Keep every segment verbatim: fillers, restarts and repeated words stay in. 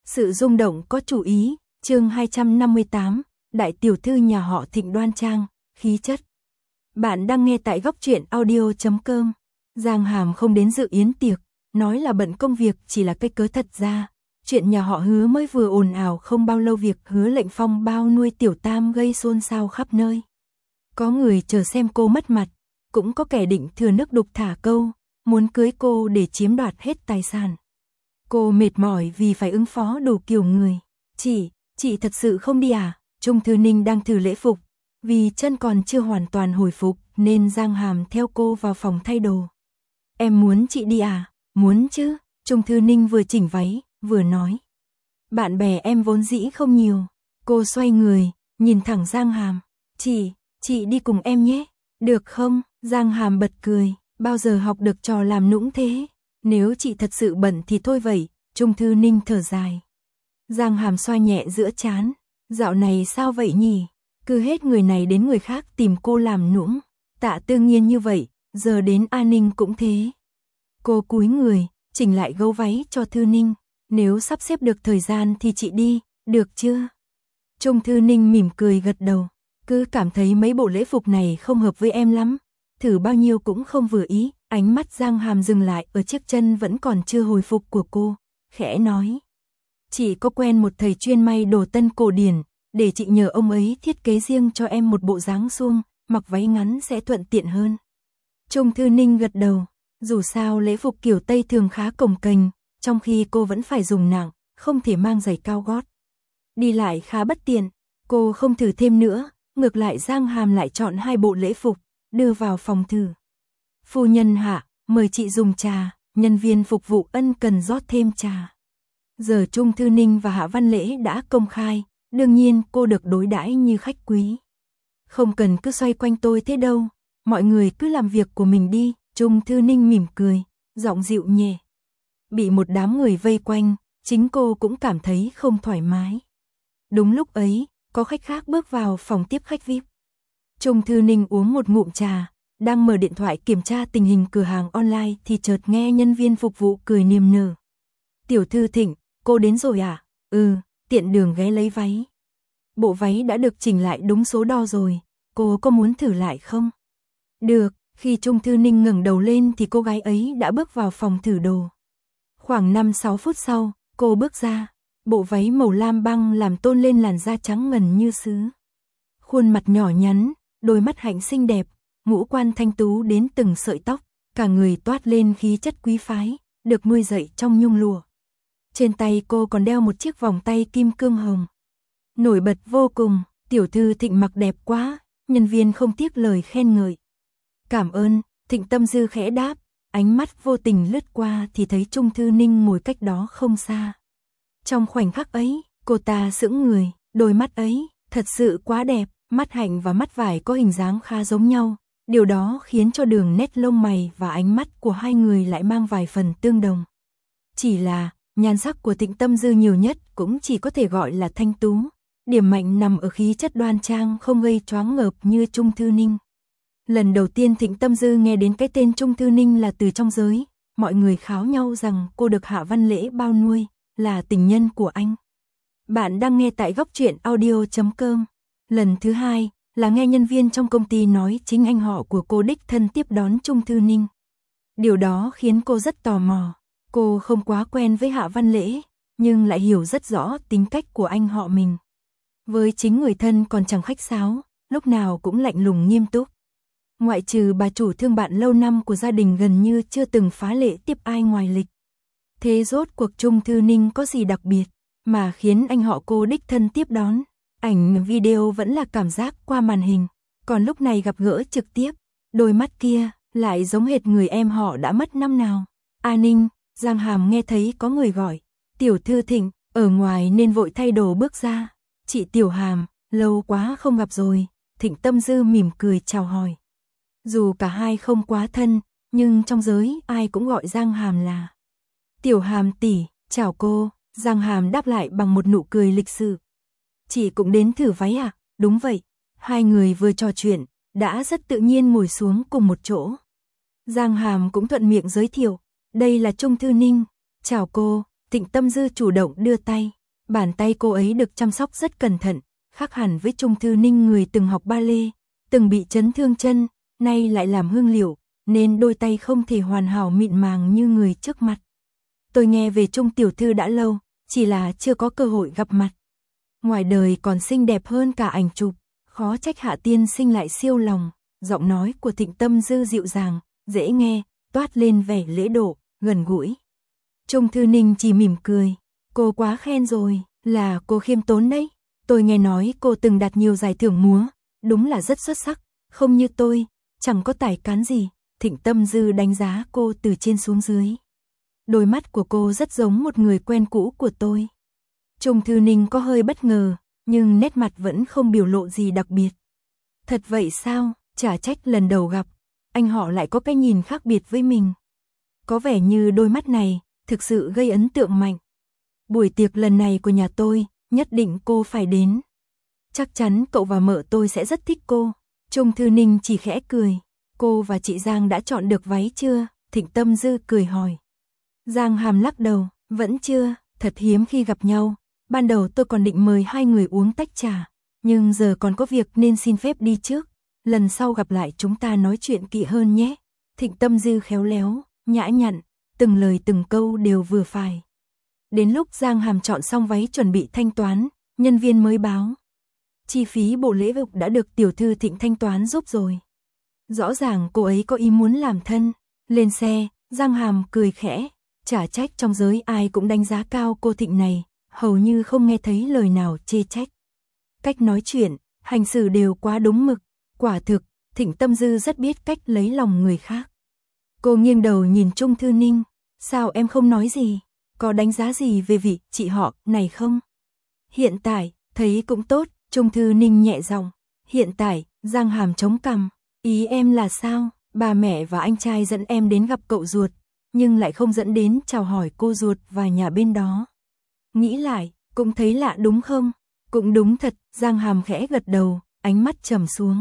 Sự rung động có chủ ý, chương hai trăm năm mươi tám, đại tiểu thư nhà họ Thịnh đoan trang, khí chất. Bạn đang nghe tại góc truyện audio chấm com. Giang Hàm không đến dự yến tiệc, nói là bận công việc chỉ là cái cớ, thật ra chuyện nhà họ Hứa mới vừa ồn ào không bao lâu, việc Hứa Lệnh Phong bao nuôi tiểu tam gây xôn xao khắp nơi. Có người chờ xem cô mất mặt, cũng có kẻ định thừa nước đục thả câu, muốn cưới cô để chiếm đoạt hết tài sản. Cô mệt mỏi vì phải ứng phó đủ kiểu người. Chị, chị thật sự không đi à? Trung Thư Ninh đang thử lễ phục, vì chân còn chưa hoàn toàn hồi phục nên Giang Hàm theo cô vào phòng thay đồ. Em muốn chị đi à? Muốn chứ. Trung Thư Ninh vừa chỉnh váy, vừa nói. Bạn bè em vốn dĩ không nhiều. Cô xoay người, nhìn thẳng Giang Hàm. Chị, chị đi cùng em nhé. Được không? Giang Hàm bật cười. Bao giờ học được trò làm nũng thế? Nếu chị thật sự bận thì thôi vậy. Trung Thư Ninh thở dài. Giang Hàm xoa nhẹ giữa trán. Dạo này sao vậy nhỉ? Cứ hết người này đến người khác tìm cô làm nũng. Tạ Tương Nhiên như vậy, giờ đến A Ninh cũng thế. Cô cúi người, chỉnh lại gấu váy cho Thư Ninh. Nếu sắp xếp được thời gian thì chị đi, được chưa? Trung Thư Ninh mỉm cười gật đầu. Cứ cảm thấy mấy bộ lễ phục này không hợp với em lắm. Thử bao nhiêu cũng không vừa ý. Ánh mắt Giang Hàm dừng lại ở chiếc chân vẫn còn chưa hồi phục của cô, khẽ nói. Chị có quen một thầy chuyên may đồ tân cổ điển, để chị nhờ ông ấy thiết kế riêng cho em một bộ dáng suông, mặc váy ngắn sẽ thuận tiện hơn. Trung Thư Ninh gật đầu, dù sao lễ phục kiểu Tây thường khá cồng kềnh, trong khi cô vẫn phải dùng nặng, không thể mang giày cao gót. Đi lại khá bất tiện, cô không thử thêm nữa, ngược lại Giang Hàm lại chọn hai bộ lễ phục, đưa vào phòng thử. Phu nhân hạ, mời chị dùng trà, nhân viên phục vụ ân cần rót thêm trà. Giờ Trung Thư Ninh và Hạ Văn Lễ đã công khai, đương nhiên cô được đối đãi như khách quý. Không cần cứ xoay quanh tôi thế đâu, mọi người cứ làm việc của mình đi. Trung Thư Ninh mỉm cười, giọng dịu nhẹ. Bị một đám người vây quanh, chính cô cũng cảm thấy không thoải mái. Đúng lúc ấy, có khách khác bước vào phòng tiếp khách vi ai pi. Trung Thư Ninh uống một ngụm trà, đang mở điện thoại kiểm tra tình hình cửa hàng online thì chợt nghe nhân viên phục vụ cười niềm nở. Tiểu thư Thịnh, cô đến rồi à? Ừ, tiện đường ghé lấy váy. Bộ váy đã được chỉnh lại đúng số đo rồi, cô có muốn thử lại không? Được, khi Trung Thư Ninh ngẩng đầu lên thì cô gái ấy đã bước vào phòng thử đồ. Khoảng năm sáu phút sau, cô bước ra, bộ váy màu lam băng làm tôn lên làn da trắng ngần như sứ. Khuôn mặt nhỏ nhắn, đôi mắt hạnh xinh đẹp, ngũ quan thanh tú đến từng sợi tóc, cả người toát lên khí chất quý phái, được nuôi dạy trong nhung lụa. Trên tay cô còn đeo một chiếc vòng tay kim cương hồng. Nổi bật vô cùng, tiểu thư Thịnh mặc đẹp quá, nhân viên không tiếc lời khen ngợi. Cảm ơn, Thịnh Tâm Dư khẽ đáp, ánh mắt vô tình lướt qua thì thấy Trung Thư Ninh ngồi cách đó không xa. Trong khoảnh khắc ấy, cô ta sững người, đôi mắt ấy, thật sự quá đẹp, mắt hạnh và mắt vải có hình dáng khá giống nhau. Điều đó khiến cho đường nét lông mày và ánh mắt của hai người lại mang vài phần tương đồng. Chỉ là, nhan sắc của Thịnh Tâm Dư nhiều nhất cũng chỉ có thể gọi là thanh tú. Điểm mạnh nằm ở khí chất đoan trang không gây choáng ngợp như Trung Thư Ninh. Lần đầu tiên Thịnh Tâm Dư nghe đến cái tên Trung Thư Ninh là từ trong giới. Mọi người kháo nhau rằng cô được Hạ Văn Lễ bao nuôi, là tình nhân của anh. Bạn đang nghe tại góc truyện audio chấm com. Lần thứ hai là nghe nhân viên trong công ty nói chính anh họ của cô đích thân tiếp đón Trung Thư Ninh. Điều đó khiến cô rất tò mò. Cô không quá quen với Hạ Văn Lễ, nhưng lại hiểu rất rõ tính cách của anh họ mình. Với chính người thân còn chẳng khách sáo, lúc nào cũng lạnh lùng nghiêm túc. Ngoại trừ bà chủ thương bạn lâu năm của gia đình gần như chưa từng phá lệ tiếp ai ngoài lịch. Thế rốt cuộc Trung Thư Ninh có gì đặc biệt mà khiến anh họ cô đích thân tiếp đón? Ảnh video vẫn là cảm giác qua màn hình, còn lúc này gặp gỡ trực tiếp, đôi mắt kia lại giống hệt người em họ đã mất năm nào. A Ninh, Giang Hàm nghe thấy có người gọi, tiểu thư Thịnh, ở ngoài nên vội thay đồ bước ra. Chị Tiểu Hàm, lâu quá không gặp rồi. Thịnh Tâm Dư mỉm cười chào hỏi. Dù cả hai không quá thân, nhưng trong giới ai cũng gọi Giang Hàm là Tiểu Hàm tỷ, chào cô. Giang Hàm đáp lại bằng một nụ cười lịch sự. Chị cũng đến thử váy à? Đúng vậy. Hai người vừa trò chuyện, đã rất tự nhiên ngồi xuống cùng một chỗ. Giang Hàm cũng thuận miệng giới thiệu, đây là Trung Thư Ninh. Chào cô. Thịnh Tâm Dư chủ động đưa tay. Bàn tay cô ấy được chăm sóc rất cẩn thận, khác hẳn với Trung Thư Ninh người từng học ba lê, từng bị chấn thương chân, nay lại làm hương liệu, nên đôi tay không thể hoàn hảo mịn màng như người trước mặt. Tôi nghe về Trung tiểu thư đã lâu, chỉ là chưa có cơ hội gặp mặt. Ngoài đời còn xinh đẹp hơn cả ảnh chụp, khó trách Hạ tiên sinh lại siêu lòng. Giọng nói của Thịnh Tâm Dư dịu dàng, dễ nghe, toát lên vẻ lễ độ, gần gũi. Trung Thư Ninh chỉ mỉm cười, cô quá khen rồi, là cô khiêm tốn đấy. Tôi nghe nói cô từng đạt nhiều giải thưởng múa, đúng là rất xuất sắc, không như tôi, chẳng có tài cán gì. Thịnh Tâm Dư đánh giá cô từ trên xuống dưới. Đôi mắt của cô rất giống một người quen cũ của tôi. Trung Thư Ninh có hơi bất ngờ, nhưng nét mặt vẫn không biểu lộ gì đặc biệt. Thật vậy sao, chả trách lần đầu gặp, anh họ lại có cái nhìn khác biệt với mình. Có vẻ như đôi mắt này, thực sự gây ấn tượng mạnh. Buổi tiệc lần này của nhà tôi, nhất định cô phải đến. Chắc chắn cậu và mợ tôi sẽ rất thích cô. Trung Thư Ninh chỉ khẽ cười. Cô và chị Giang đã chọn được váy chưa? Thịnh Tâm Dư cười hỏi. Giang Hàm lắc đầu, vẫn chưa, thật hiếm khi gặp nhau. Ban đầu tôi còn định mời hai người uống tách trà, nhưng giờ còn có việc nên xin phép đi trước. Lần sau gặp lại chúng ta nói chuyện kỹ hơn nhé. Thịnh Tâm Dư khéo léo, nhã nhặn, từng lời từng câu đều vừa phải. Đến lúc Giang Hàm chọn xong váy chuẩn bị thanh toán, nhân viên mới báo. Chi phí bộ lễ phục đã được tiểu thư Thịnh thanh toán giúp rồi. Rõ ràng cô ấy có ý muốn làm thân. Lên xe, Giang Hàm cười khẽ, chả trách trong giới ai cũng đánh giá cao cô Thịnh này, hầu như không nghe thấy lời nào chê trách. Cách nói chuyện, hành xử đều quá đúng mực, quả thực, Thịnh Tâm Dư rất biết cách lấy lòng người khác. Cô nghiêng đầu nhìn Trung Thư Ninh, sao em không nói gì, có đánh giá gì về vị chị họ này không? Hiện tại, thấy cũng tốt, Trung Thư Ninh nhẹ giọng. Hiện tại, Giang Hàm chống cằm, ý em là sao? Bà mẹ và anh trai dẫn em đến gặp cậu ruột, nhưng lại không dẫn đến chào hỏi cô ruột và nhà bên đó. Nghĩ lại, cũng thấy lạ đúng không? Cũng đúng thật, Giang Hàm khẽ gật đầu, ánh mắt trầm xuống.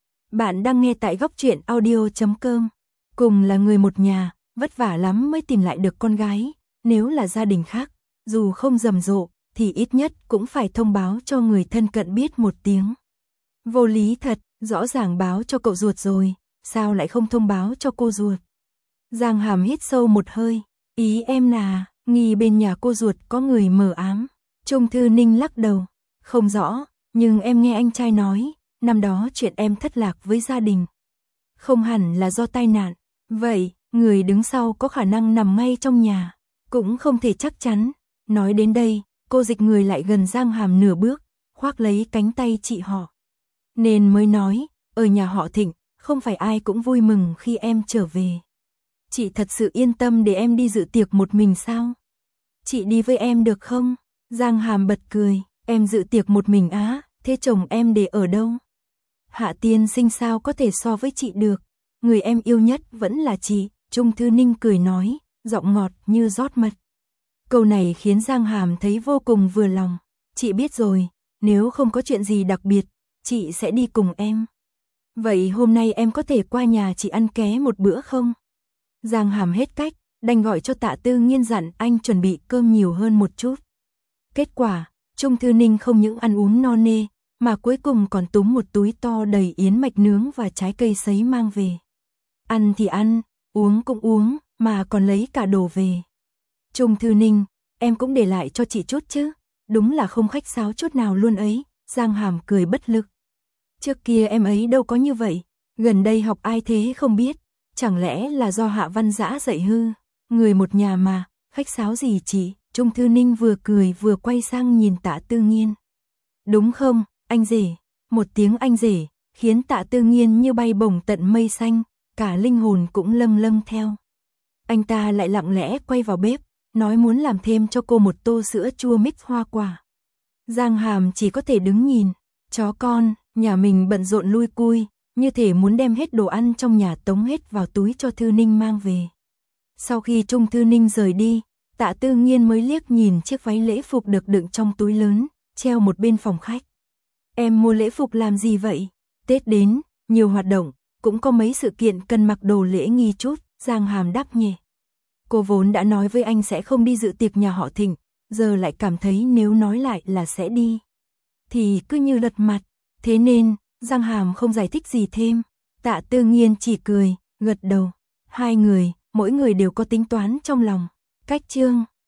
Bạn đang nghe tại góc truyện audio chấm com. Cùng là người một nhà, vất vả lắm mới tìm lại được con gái. Nếu là gia đình khác, dù không rầm rộ, thì ít nhất cũng phải thông báo cho người thân cận biết một tiếng. Vô lý thật, rõ ràng báo cho cậu ruột rồi, sao lại không thông báo cho cô ruột? Giang Hàm hít sâu một hơi, ý em là, nghi bên nhà cô ruột có người mờ ám. Trung Thư Ninh lắc đầu, không rõ, nhưng em nghe anh trai nói, năm đó chuyện em thất lạc với gia đình. Không hẳn là do tai nạn, vậy, người đứng sau có khả năng nằm ngay trong nhà, cũng không thể chắc chắn. Nói đến đây, cô dịch người lại gần Giang Hàm nửa bước, khoác lấy cánh tay chị họ. Nên mới nói, ở nhà họ Thịnh, không phải ai cũng vui mừng khi em trở về. Chị thật sự yên tâm để em đi dự tiệc một mình sao? Chị đi với em được không? Giang Hàm bật cười, em dự tiệc một mình á, thế chồng em để ở đâu? Hạ tiên sinh sao có thể so với chị được, người em yêu nhất vẫn là chị. Trung Thư Ninh cười nói, giọng ngọt như rót mật. Câu này khiến Giang Hàm thấy vô cùng vừa lòng. Chị biết rồi, nếu không có chuyện gì đặc biệt, chị sẽ đi cùng em. Vậy hôm nay em có thể qua nhà chị ăn ké một bữa không? Giang Hàm hết cách, đành gọi cho Tạ Tư Nghiên dặn anh chuẩn bị cơm nhiều hơn một chút. Kết quả, Trung Thư Ninh không những ăn uống no nê, mà cuối cùng còn túm một túi to đầy yến mạch nướng và trái cây sấy mang về. Ăn thì ăn, uống cũng uống, mà còn lấy cả đồ về. Trung Thư Ninh, em cũng để lại cho chị chút chứ, đúng là không khách sáo chút nào luôn ấy. Giang Hàm cười bất lực. Trước kia em ấy đâu có như vậy, gần đây học ai thế không biết, chẳng lẽ là do Hạ Văn Dã dạy hư, người một nhà mà, khách sáo gì chị? Trung Thư Ninh vừa cười vừa quay sang nhìn Tạ Tư Nghiên. Đúng không, anh rể? Một tiếng anh rể, khiến Tạ Tư Nghiên như bay bổng tận mây xanh, cả linh hồn cũng lâng lâng theo. Anh ta lại lặng lẽ quay vào bếp, nói muốn làm thêm cho cô một tô sữa chua mix hoa quả. Giang Hàm chỉ có thể đứng nhìn, chó con, nhà mình bận rộn lui cui, như thể muốn đem hết đồ ăn trong nhà tống hết vào túi cho Thư Ninh mang về. Sau khi Trung Thư Ninh rời đi, Tạ Tư Nghiên mới liếc nhìn chiếc váy lễ phục được đựng trong túi lớn, treo một bên phòng khách. Em mua lễ phục làm gì vậy? Tết đến, nhiều hoạt động, cũng có mấy sự kiện cần mặc đồ lễ nghi chút. Giang Hàm đáp nhẹ. Cô vốn đã nói với anh sẽ không đi dự tiệc nhà họ Thịnh, giờ lại cảm thấy nếu nói lại là sẽ đi, thì cứ như lật mặt. Thế nên, Giang Hàm không giải thích gì thêm. Tạ Tư Nghiên chỉ cười, gật đầu. Hai người, mỗi người đều có tính toán trong lòng. Cách chương